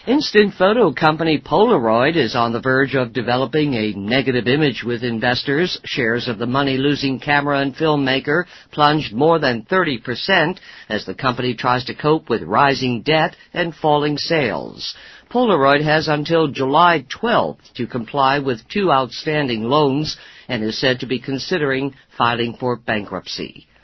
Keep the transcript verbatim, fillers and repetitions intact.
Instant photo company Polaroid is on the verge of developing a negative image with investors. Shares of the money-losing camera and filmmaker plunged more than thirty percent as the company tries to cope with rising debt and falling sales. Polaroid has until July twelfth to comply with two outstanding loans and is said to be considering filing for bankruptcy.